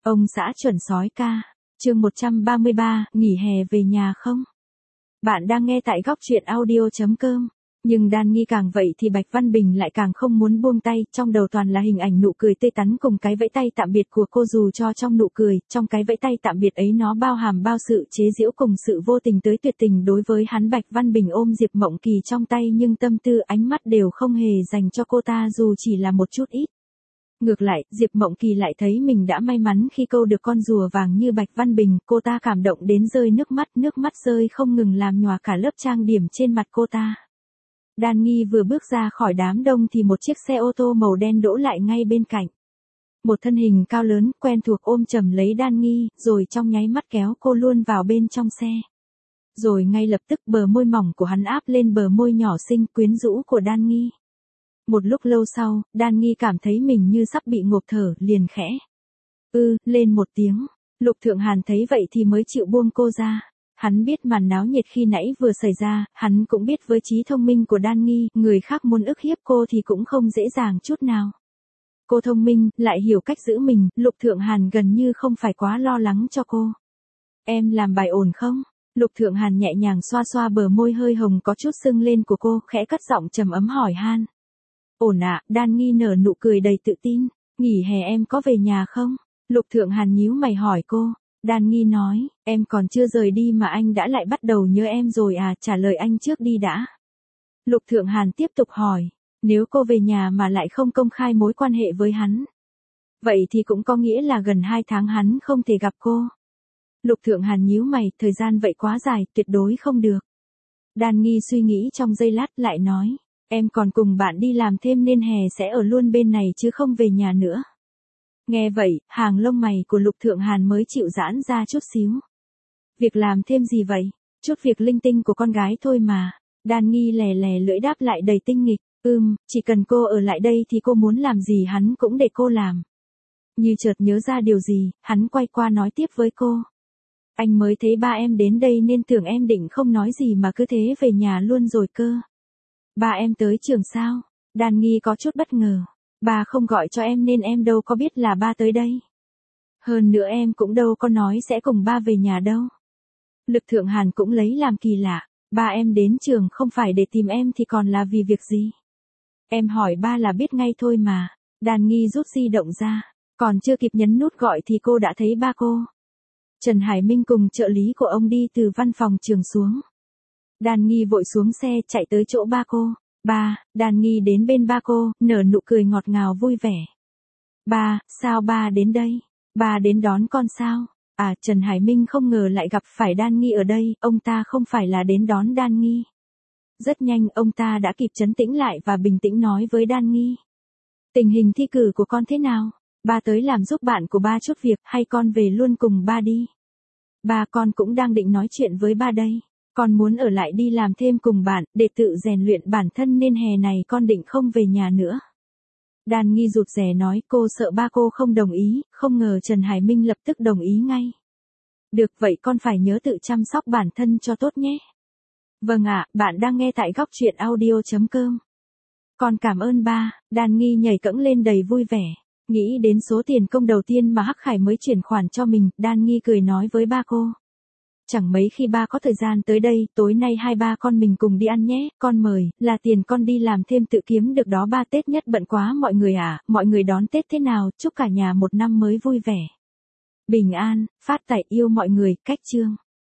Ông xã chuẩn sói ca. Chương 133, nghỉ hè về nhà không? Bạn đang nghe tại góc truyện audio.com. Nhưng Đan Nghi càng vậy thì Bạch Văn Bình lại càng không muốn buông tay, trong đầu toàn là hình ảnh nụ cười tươi tắn cùng cái vẫy tay tạm biệt của cô, dù cho trong nụ cười, trong cái vẫy tay tạm biệt ấy nó bao hàm bao sự chế giễu cùng sự vô tình tới tuyệt tình đối với hắn. Bạch Văn Bình ôm Diệp Mộng Kỳ trong tay nhưng tâm tư ánh mắt đều không hề dành cho cô ta dù chỉ là một chút ít. Ngược lại, Diệp Mộng Kỳ lại thấy mình đã may mắn khi câu được con rùa vàng như Bạch Văn Bình, cô ta cảm động đến rơi nước mắt rơi không ngừng làm nhòa cả lớp trang điểm trên mặt cô ta. Đan Nghi vừa bước ra khỏi đám đông thì một chiếc xe ô tô màu đen đỗ lại ngay bên cạnh. Một thân hình cao lớn, quen thuộc ôm chầm lấy Đan Nghi, rồi trong nháy mắt kéo cô luôn vào bên trong xe. Rồi ngay lập tức bờ môi mỏng của hắn áp lên bờ môi nhỏ xinh quyến rũ của Đan Nghi. Một lúc lâu sau, Đan Nghi cảm thấy mình như sắp bị ngộp thở, liền khẽ lên một tiếng. Lục Thượng Hàn thấy vậy thì mới chịu buông cô ra. Hắn biết màn náo nhiệt khi nãy vừa xảy ra, hắn cũng biết với trí thông minh của Đan Nghi, người khác muốn ức hiếp cô thì cũng không dễ dàng chút nào. Cô thông minh, lại hiểu cách giữ mình, Lục Thượng Hàn gần như không phải quá lo lắng cho cô. Em làm bài ổn không? Lục Thượng Hàn nhẹ nhàng xoa xoa bờ môi hơi hồng có chút sưng lên của cô, khẽ cất giọng trầm ấm hỏi han. Ổn ạ, Đan Nghi nở nụ cười đầy tự tin. Nghỉ hè em có về nhà không? Lục Thượng Hàn nhíu mày hỏi cô. Đan Nghi nói, em còn chưa rời đi mà anh đã lại bắt đầu nhớ em rồi à, trả lời anh trước đi đã. Lục Thượng Hàn tiếp tục hỏi, nếu cô về nhà mà lại không công khai mối quan hệ với hắn, vậy thì cũng có nghĩa là gần 2 tháng hắn không thể gặp cô. Lục Thượng Hàn nhíu mày, thời gian vậy quá dài, tuyệt đối không được. Đan Nghi suy nghĩ trong giây lát lại nói, em còn cùng bạn đi làm thêm nên hè sẽ ở luôn bên này chứ không về nhà nữa. Nghe vậy, hàng lông mày của Lục Thượng Hàn mới chịu giãn ra chút xíu. Việc làm thêm gì vậy? Chút việc linh tinh của con gái thôi mà. Đan Nghi lè lè lưỡi đáp lại đầy tinh nghịch. Chỉ cần cô ở lại đây thì cô muốn làm gì hắn cũng để cô làm. Như chợt nhớ ra điều gì, hắn quay qua nói tiếp với cô. Anh mới thấy ba em đến đây nên tưởng em định không nói gì mà cứ thế về nhà luôn rồi cơ. Ba em tới trường sao? Đan Nghi có chút bất ngờ. Ba không gọi cho em nên em đâu có biết là ba tới đây. Hơn nữa em cũng đâu có nói sẽ cùng ba về nhà đâu. Lục Thượng Hàn cũng lấy làm kỳ lạ. Ba em đến trường không phải để tìm em thì còn là vì việc gì? Em hỏi ba là biết ngay thôi mà. Đan Nghi rút di động ra. Còn chưa kịp nhấn nút gọi thì cô đã thấy ba cô. Trần Hải Minh cùng trợ lý của ông đi từ văn phòng trường xuống. Đan Nghi vội xuống xe chạy tới chỗ ba cô. Ba, Đan Nghi đến bên ba cô, nở nụ cười ngọt ngào vui vẻ. Ba, sao ba đến đây? Ba đến đón con sao? À, Trần Hải Minh không ngờ lại gặp phải Đan Nghi ở đây, ông ta không phải là đến đón Đan Nghi. Rất nhanh, ông ta đã kịp trấn tĩnh lại và bình tĩnh nói với Đan Nghi. Tình hình thi cử của con thế nào? Ba tới làm giúp bạn của ba chút việc, hay con về luôn cùng ba đi? Ba, con cũng đang định nói chuyện với ba đây. Con muốn ở lại đi làm thêm cùng bạn, để tự rèn luyện bản thân nên hè này con định không về nhà nữa. Đan Nghi rụt rè nói, cô sợ ba cô không đồng ý, không ngờ Trần Hải Minh lập tức đồng ý ngay. Được vậy con phải nhớ tự chăm sóc bản thân cho tốt nhé. Vâng ạ, bạn đang nghe tại góc truyện audio.com. Con cảm ơn ba. Đan Nghi nhảy cẫng lên đầy vui vẻ. Nghĩ đến số tiền công đầu tiên mà Hắc Khải mới chuyển khoản cho mình, Đan Nghi cười nói với ba cô. Chẳng mấy khi ba có thời gian tới đây, tối nay hai ba con mình cùng đi ăn nhé, con mời, là tiền con đi làm thêm tự kiếm được đó ba. Tết nhất bận quá mọi người à, mọi người đón Tết thế nào, chúc cả nhà một năm mới vui vẻ. Bình an, phát tài, yêu mọi người, cách chương.